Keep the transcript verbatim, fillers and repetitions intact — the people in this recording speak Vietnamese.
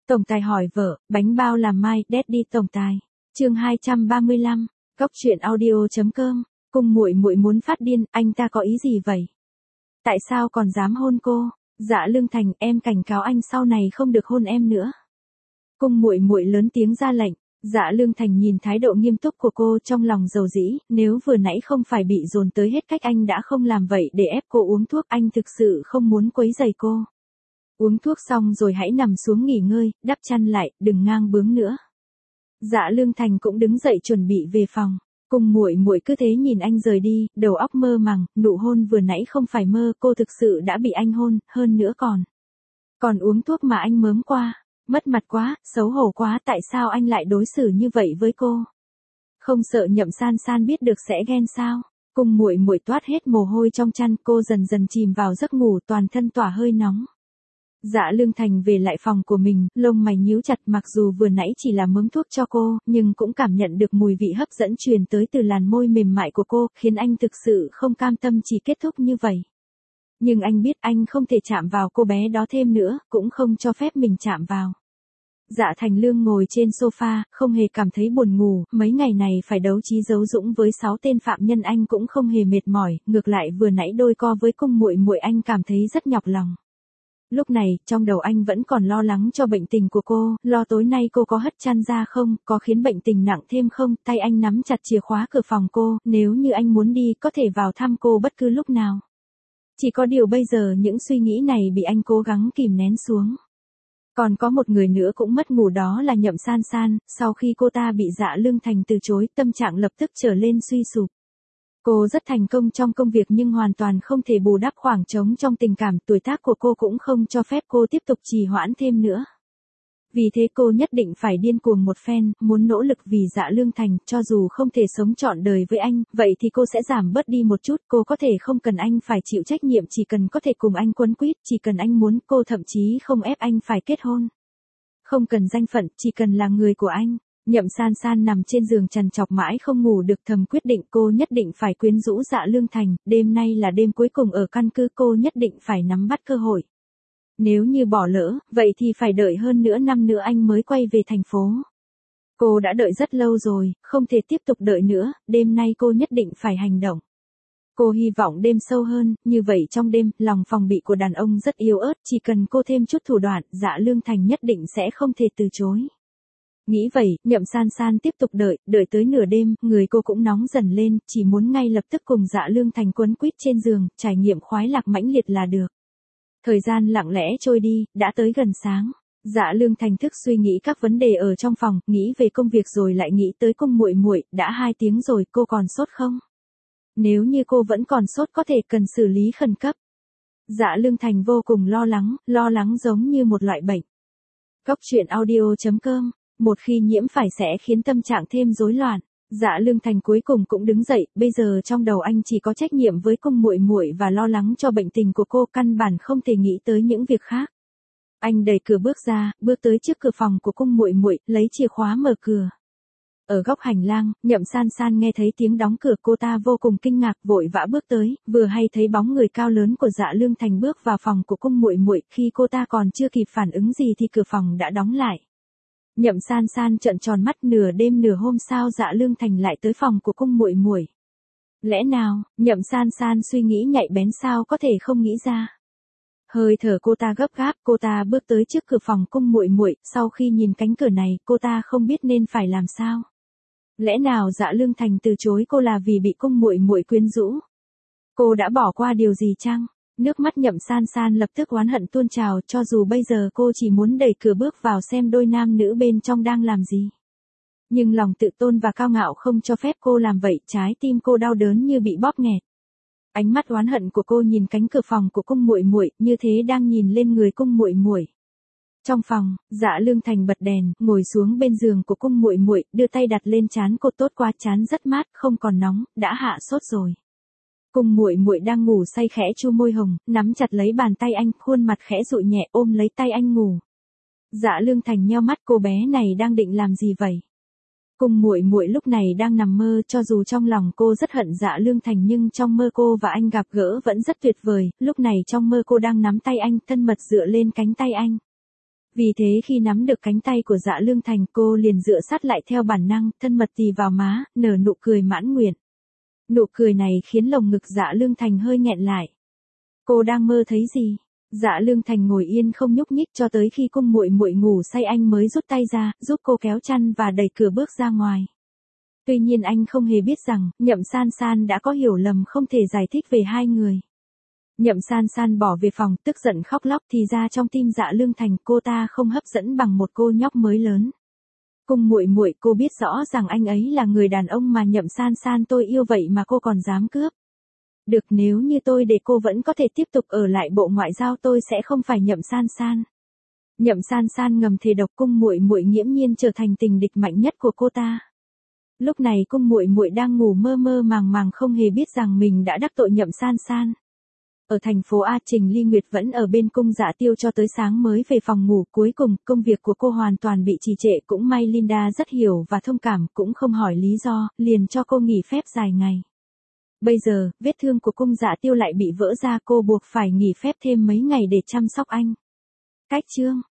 Tổng tài hỏi vợ, bánh bao làm mai, Daddy tổng tài. Chương hai trăm ba mươi lăm, Góc truyện audio.com. Cung muội muội muốn phát điên, anh ta có ý gì vậy? Tại sao còn dám hôn cô? Dạ Lương Thành, em cảnh cáo anh sau này không được hôn em nữa. Cung muội muội lớn tiếng ra lệnh. Dạ Lương Thành nhìn thái độ nghiêm túc của cô trong lòng dầu dĩ, nếu vừa nãy không phải bị dồn tới hết cách anh đã không làm vậy để ép cô uống thuốc, anh thực sự không muốn quấy rầy cô. Uống thuốc xong rồi hãy nằm xuống nghỉ ngơi, đắp chăn lại, đừng ngang bướng nữa. Dạ Lương Thành cũng đứng dậy chuẩn bị về phòng. Cung muội muội cứ thế nhìn anh rời đi, đầu óc mơ màng, nụ hôn vừa nãy không phải mơ, cô thực sự đã bị anh hôn, hơn nữa còn. Còn uống thuốc mà anh mớm qua, mất mặt quá, xấu hổ quá, tại sao anh lại đối xử như vậy với cô? Không sợ Nhậm San San biết được sẽ ghen sao? Cung muội muội toát hết mồ hôi trong chăn, cô dần dần chìm vào giấc ngủ, toàn thân tỏa hơi nóng. Dạ Lương Thành về lại phòng của mình, lông mày nhíu chặt, mặc dù vừa nãy chỉ là mớm thuốc cho cô, nhưng cũng cảm nhận được mùi vị hấp dẫn truyền tới từ làn môi mềm mại của cô, khiến anh thực sự không cam tâm chỉ kết thúc như vậy. Nhưng anh biết anh không thể chạm vào cô bé đó thêm nữa, cũng không cho phép mình chạm vào. Dạ Thành Lương ngồi trên sofa, không hề cảm thấy buồn ngủ, mấy ngày này phải đấu trí đấu dũng với sáu tên phạm nhân anh cũng không hề mệt mỏi, ngược lại vừa nãy đôi co với cung muội muội anh cảm thấy rất nhọc lòng. Lúc này, trong đầu anh vẫn còn lo lắng cho bệnh tình của cô, lo tối nay cô có hất chăn ra không, có khiến bệnh tình nặng thêm không, tay anh nắm chặt chìa khóa cửa phòng cô, nếu như anh muốn đi, có thể vào thăm cô bất cứ lúc nào. Chỉ có điều bây giờ những suy nghĩ này bị anh cố gắng kìm nén xuống. Còn có một người nữa cũng mất ngủ, đó là Nhậm San San, sau khi cô ta bị Dạ Lương Thành từ chối, tâm trạng lập tức trở lên suy sụp. Cô rất thành công trong công việc nhưng hoàn toàn không thể bù đắp khoảng trống trong tình cảm, tuổi tác của cô cũng không cho phép cô tiếp tục trì hoãn thêm nữa. Vì thế cô nhất định phải điên cuồng một phen, muốn nỗ lực vì Dạ Lương Thành, cho dù không thể sống trọn đời với anh, vậy thì cô sẽ giảm bớt đi một chút, cô có thể không cần anh phải chịu trách nhiệm, chỉ cần có thể cùng anh quấn quýt, chỉ cần anh muốn, cô thậm chí không ép anh phải kết hôn. Không cần danh phận, chỉ cần là người của anh. Nhậm San San nằm trên giường trằn trọc mãi không ngủ được, thầm quyết định cô nhất định phải quyến rũ Dạ Lương Thành, đêm nay là đêm cuối cùng ở căn cứ, cô nhất định phải nắm bắt cơ hội. Nếu như bỏ lỡ, vậy thì phải đợi hơn nửa năm nữa anh mới quay về thành phố. Cô đã đợi rất lâu rồi, không thể tiếp tục đợi nữa, đêm nay cô nhất định phải hành động. Cô hy vọng đêm sâu hơn, như vậy trong đêm, lòng phòng bị của đàn ông rất yếu ớt, chỉ cần cô thêm chút thủ đoạn, Dạ Lương Thành nhất định sẽ không thể từ chối. Nghĩ vậy, Nhậm San San tiếp tục đợi, đợi tới nửa đêm, người cô cũng nóng dần lên, chỉ muốn ngay lập tức cùng Dạ Lương Thành quấn quýt trên giường, trải nghiệm khoái lạc mãnh liệt là được. Thời gian lặng lẽ trôi đi, đã tới gần sáng. Dạ Lương Thành thức suy nghĩ các vấn đề ở trong phòng, nghĩ về công việc rồi lại nghĩ tới cung muội muội, đã hai tiếng rồi, cô còn sốt không? Nếu như cô vẫn còn sốt có thể cần xử lý khẩn cấp. Dạ Lương Thành vô cùng lo lắng, lo lắng giống như một loại bệnh. Góc truyện audio.com. Một khi nhiễm phải sẽ khiến tâm trạng thêm rối loạn. Dạ Lương Thành cuối cùng cũng đứng dậy, bây giờ trong đầu anh chỉ có trách nhiệm với cung muội muội và lo lắng cho bệnh tình của cô, căn bản không thể nghĩ tới những việc khác. Anh đẩy cửa bước ra, bước tới trước cửa phòng của cung muội muội, lấy chìa khóa mở cửa. Ở góc hành lang, Nhậm San San nghe thấy tiếng đóng cửa, cô ta vô cùng kinh ngạc, vội vã bước tới, vừa hay thấy bóng người cao lớn của Dạ Lương Thành bước vào phòng của cung muội muội, khi cô ta còn chưa kịp phản ứng gì thì cửa phòng đã đóng lại. Nhậm San San trợn tròn mắt, nửa đêm nửa hôm sao Dạ Lương Thành lại tới phòng của cung muội muội? Lẽ nào, Nhậm San San suy nghĩ nhạy bén, sao có thể không nghĩ ra. Hơi thở cô ta gấp gáp, cô ta bước tới trước cửa phòng cung muội muội, sau khi nhìn cánh cửa này, cô ta không biết nên phải làm sao. Lẽ nào Dạ Lương Thành từ chối cô là vì bị cung muội muội quyến rũ? Cô đã bỏ qua điều gì chăng? Nước mắt Nhậm San San lập tức oán hận tuôn trào, cho dù bây giờ cô chỉ muốn đẩy cửa bước vào xem đôi nam nữ bên trong đang làm gì. Nhưng lòng tự tôn và cao ngạo không cho phép cô làm vậy, trái tim cô đau đớn như bị bóp nghẹt. Ánh mắt oán hận của cô nhìn cánh cửa phòng của cung muội muội, như thế đang nhìn lên người cung muội muội. Trong phòng, Dạ Lương Thành bật đèn, ngồi xuống bên giường của cung muội muội, đưa tay đặt lên trán cô, tốt quá, trán rất mát, không còn nóng, đã hạ sốt rồi. Cung muội muội đang ngủ say khẽ chu môi hồng, nắm chặt lấy bàn tay anh, khuôn mặt khẽ dụi nhẹ, ôm lấy tay anh ngủ. Dạ Lương Thành nheo mắt, cô bé này đang định làm gì vậy? Cung muội muội lúc này đang nằm mơ, cho dù trong lòng cô rất hận Dạ Lương Thành nhưng trong mơ cô và anh gặp gỡ vẫn rất tuyệt vời, lúc này trong mơ cô đang nắm tay anh, thân mật dựa lên cánh tay anh. Vì thế khi nắm được cánh tay của Dạ Lương Thành cô liền dựa sát lại theo bản năng, thân mật tì vào má, nở nụ cười mãn nguyện. Nụ cười này khiến lồng ngực Dạ Lương Thành hơi nghẹn lại. Cô đang mơ thấy gì? Dạ Lương Thành ngồi yên không nhúc nhích cho tới khi cung muội muội ngủ say anh mới rút tay ra, giúp cô kéo chăn và đẩy cửa bước ra ngoài. Tuy nhiên anh không hề biết rằng, Nhậm San San đã có hiểu lầm không thể giải thích về hai người. Nhậm San San bỏ về phòng, tức giận khóc lóc thì ra trong tim Dạ Lương Thành cô ta không hấp dẫn bằng một cô nhóc mới lớn. Cung muội muội, cô biết rõ rằng anh ấy là người đàn ông mà Nhậm San San tôi yêu vậy mà cô còn dám cướp. Được, nếu như tôi để cô vẫn có thể tiếp tục ở lại Bộ Ngoại giao tôi sẽ không phải Nhậm San San. Nhậm San San ngầm thề độc, cung muội muội nghiễm nhiên trở thành tình địch mạnh nhất của cô ta. Lúc này cung muội muội đang ngủ mơ mơ màng màng không hề biết rằng mình đã đắc tội Nhậm San San. Ở thành phố A, Trình Ly Nguyệt vẫn ở bên cung Dạ Tiêu cho tới sáng mới về phòng ngủ. Cuối cùng công việc của cô hoàn toàn bị trì trệ, cũng may Linda rất hiểu và thông cảm, cũng không hỏi lý do, liền cho cô nghỉ phép dài ngày. Bây giờ, vết thương của cung Dạ Tiêu lại bị vỡ ra, cô buộc phải nghỉ phép thêm mấy ngày để chăm sóc anh. Cách chương